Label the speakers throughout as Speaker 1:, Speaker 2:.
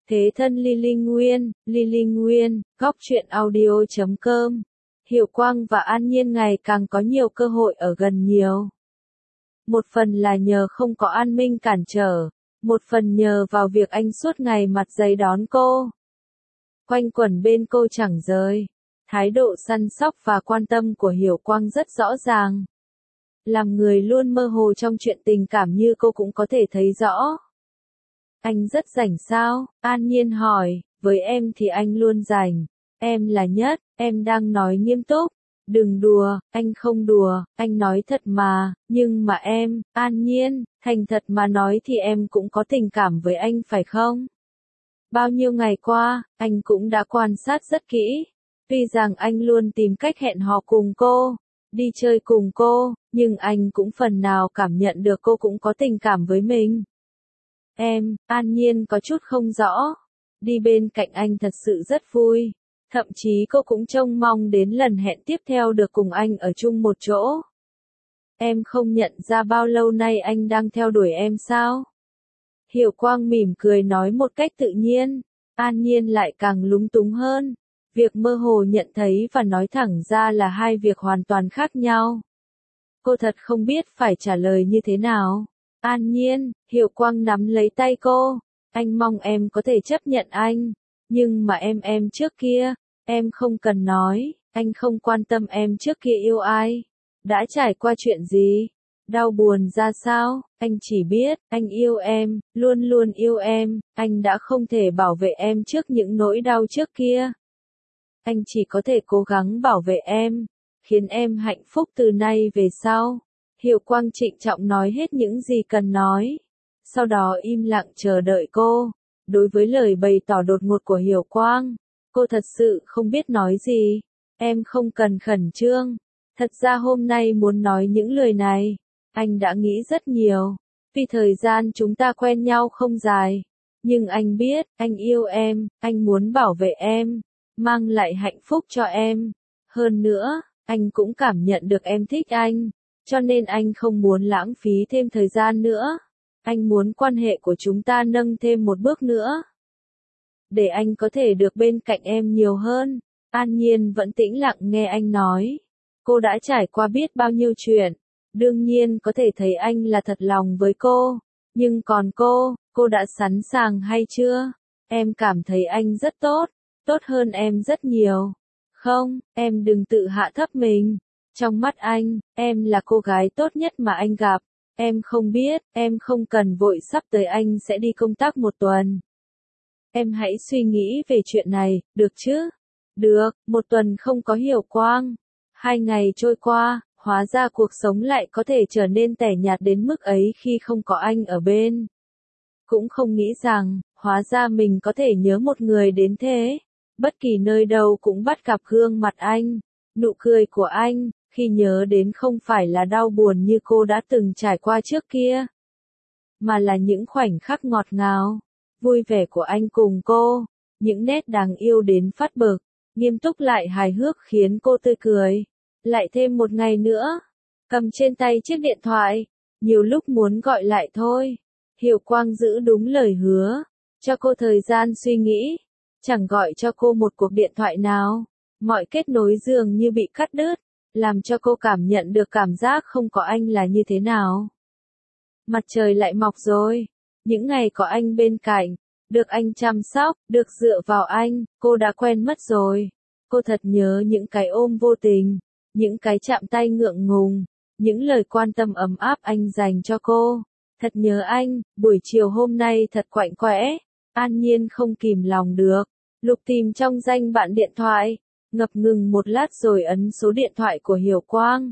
Speaker 1: Thế thân Lily Nguyên, góc truyện audio.com. Hiểu Quang và An Nhiên ngày càng có nhiều cơ hội ở gần nhiều. Một phần là nhờ không có An Minh cản trở, một phần nhờ vào việc anh suốt ngày mặt dày đón cô. Quanh quẩn bên cô chẳng rời. Thái độ săn sóc và quan tâm của Hiểu Quang rất rõ ràng. Làm người luôn mơ hồ trong chuyện tình cảm như cô cũng có thể thấy rõ. Anh rất rảnh sao? An Nhiên hỏi, với em thì anh luôn rảnh. Em là nhất, em đang nói nghiêm túc. Đừng đùa, anh không đùa, anh nói thật mà, nhưng mà em, An Nhiên, thành thật mà nói thì em cũng có tình cảm với anh phải không? Bao nhiêu ngày qua, anh cũng đã quan sát rất kỹ. Tuy rằng anh luôn tìm cách hẹn hò cùng cô, đi chơi cùng cô, nhưng anh cũng phần nào cảm nhận được cô cũng có tình cảm với mình. Em, An Nhiên có chút không rõ. Đi bên cạnh anh thật sự rất vui. Thậm chí cô cũng trông mong đến lần hẹn tiếp theo được cùng anh ở chung một chỗ. Em không nhận ra bao lâu nay anh đang theo đuổi em sao? Hiểu Quang mỉm cười nói một cách tự nhiên. An Nhiên lại càng lúng túng hơn. Việc mơ hồ nhận thấy và nói thẳng ra là hai việc hoàn toàn khác nhau. Cô thật không biết phải trả lời như thế nào. An Nhiên, Hiểu Quang nắm lấy tay cô. Anh mong em có thể chấp nhận anh. Nhưng mà em trước kia, em không cần nói, anh không quan tâm em trước kia yêu ai. Đã trải qua chuyện gì? Đau buồn ra sao? Anh chỉ biết, anh yêu em, luôn luôn yêu em, anh đã không thể bảo vệ em trước những nỗi đau trước kia. Anh chỉ có thể cố gắng bảo vệ em, khiến em hạnh phúc từ nay về sau. Hiểu Quang trịnh trọng nói hết những gì cần nói. Sau đó im lặng chờ đợi cô. Đối với lời bày tỏ đột ngột của Hiểu Quang, cô thật sự không biết nói gì. Em không cần khẩn trương. Thật ra hôm nay muốn nói những lời này, anh đã nghĩ rất nhiều. Vì thời gian chúng ta quen nhau không dài. Nhưng anh biết, anh yêu em, anh muốn bảo vệ em, mang lại hạnh phúc cho em. Hơn nữa, anh cũng cảm nhận được em thích anh. Cho nên anh không muốn lãng phí thêm thời gian nữa. Anh muốn quan hệ của chúng ta nâng thêm một bước nữa. Để anh có thể được bên cạnh em nhiều hơn. An Nhiên vẫn tĩnh lặng nghe anh nói. Cô đã trải qua biết bao nhiêu chuyện. Đương nhiên có thể thấy anh là thật lòng với cô. Nhưng còn cô đã sẵn sàng hay chưa? Em cảm thấy anh rất tốt. Tốt hơn em rất nhiều. Không, em đừng tự hạ thấp mình. Trong mắt anh, em là cô gái tốt nhất mà anh gặp. Em không biết, em không cần vội, sắp tới anh sẽ đi công tác một tuần. Em hãy suy nghĩ về chuyện này, được chứ? Được, một tuần không có Hiểu Quang. 2 ngày trôi qua, hóa ra cuộc sống lại có thể trở nên tẻ nhạt đến mức ấy khi không có anh ở bên. Cũng không nghĩ rằng, hóa ra mình có thể nhớ một người đến thế. Bất kỳ nơi đâu cũng bắt gặp gương mặt anh, nụ cười của anh. Khi nhớ đến không phải là đau buồn như cô đã từng trải qua trước kia, mà là những khoảnh khắc ngọt ngào, vui vẻ của anh cùng cô, những nét đáng yêu đến phát bực, nghiêm túc lại hài hước khiến cô tươi cười. Lại thêm một ngày nữa, cầm trên tay chiếc điện thoại, nhiều lúc muốn gọi lại thôi. Hiểu Quang giữ đúng lời hứa, cho cô thời gian suy nghĩ, chẳng gọi cho cô một cuộc điện thoại nào, mọi kết nối dường như bị cắt đứt. Làm cho cô cảm nhận được cảm giác không có anh là như thế nào. Mặt trời lại mọc rồi. Những ngày có anh bên cạnh, được anh chăm sóc, được dựa vào anh, cô đã quen mất rồi. Cô thật nhớ những cái ôm vô tình, những cái chạm tay ngượng ngùng, những lời quan tâm ấm áp anh dành cho cô. Thật nhớ anh, buổi chiều hôm nay thật quạnh quẽ. An Nhiên không kìm lòng được, lục tìm trong danh bạ điện thoại. Ngập ngừng một lát rồi ấn số điện thoại của Hiểu Quang.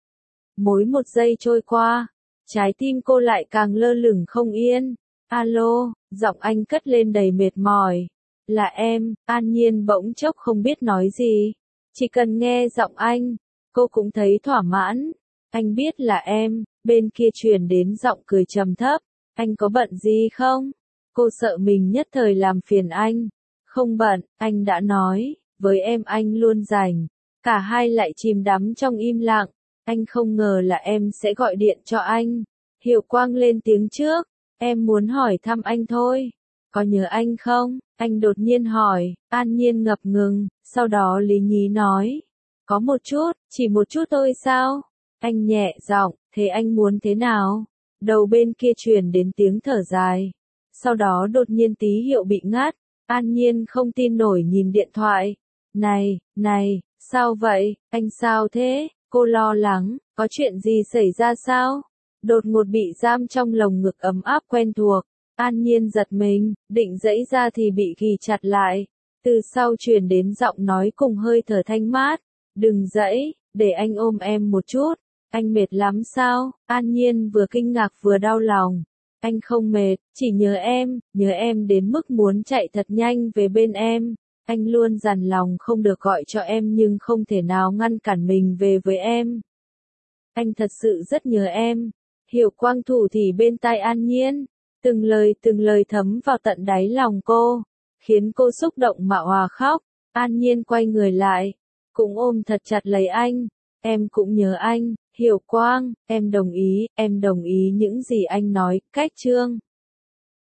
Speaker 1: Mỗi một giây trôi qua, trái tim cô lại càng lơ lửng không yên. Alo, giọng anh cất lên đầy mệt mỏi. Là em, An Nhiên bỗng chốc không biết nói gì. Chỉ cần nghe giọng anh, cô cũng thấy thỏa mãn. Anh biết là em, bên kia truyền đến giọng cười trầm thấp. Anh có bận gì không? Cô sợ mình nhất thời làm phiền anh. Không bận, anh đã nói. Với em anh luôn rảnh. Cả hai lại chìm đắm trong im lặng. Anh không ngờ là em sẽ gọi điện cho anh. Hiểu Quang lên tiếng trước. Em muốn hỏi thăm anh thôi. có nhớ anh không? Anh đột nhiên hỏi, An Nhiên ngập ngừng, sau đó lý nhí nói, có một chút, chỉ một chút thôi sao? Anh nhẹ giọng, thế anh muốn thế nào? Đầu bên kia truyền đến tiếng thở dài. Sau đó đột nhiên tí hiệu bị ngắt, An Nhiên không tin nổi nhìn điện thoại. Này, sao vậy, anh sao thế? Cô lo lắng, có chuyện gì xảy ra sao? Đột ngột bị giam trong lồng ngực ấm áp quen thuộc. An Nhiên giật mình, định giãy ra thì bị ghì chặt lại. Từ sau truyền đến giọng nói cùng hơi thở thanh mát. Đừng giãy, để anh ôm em một chút. Anh mệt lắm sao? An Nhiên vừa kinh ngạc vừa đau lòng. Anh không mệt, chỉ nhớ em đến mức muốn chạy thật nhanh về bên em. Anh luôn dằn lòng không được gọi cho em nhưng không thể nào ngăn cản mình về với em. Anh thật sự rất nhớ em. Hiểu Quang thủ thì bên tai An Nhiên. Từng lời thấm vào tận đáy lòng cô. Khiến cô xúc động mà òa khóc. An Nhiên quay người lại. Cũng ôm thật chặt lấy anh. Em cũng nhớ anh. Hiểu Quang, em đồng ý những gì anh nói, cách Trương.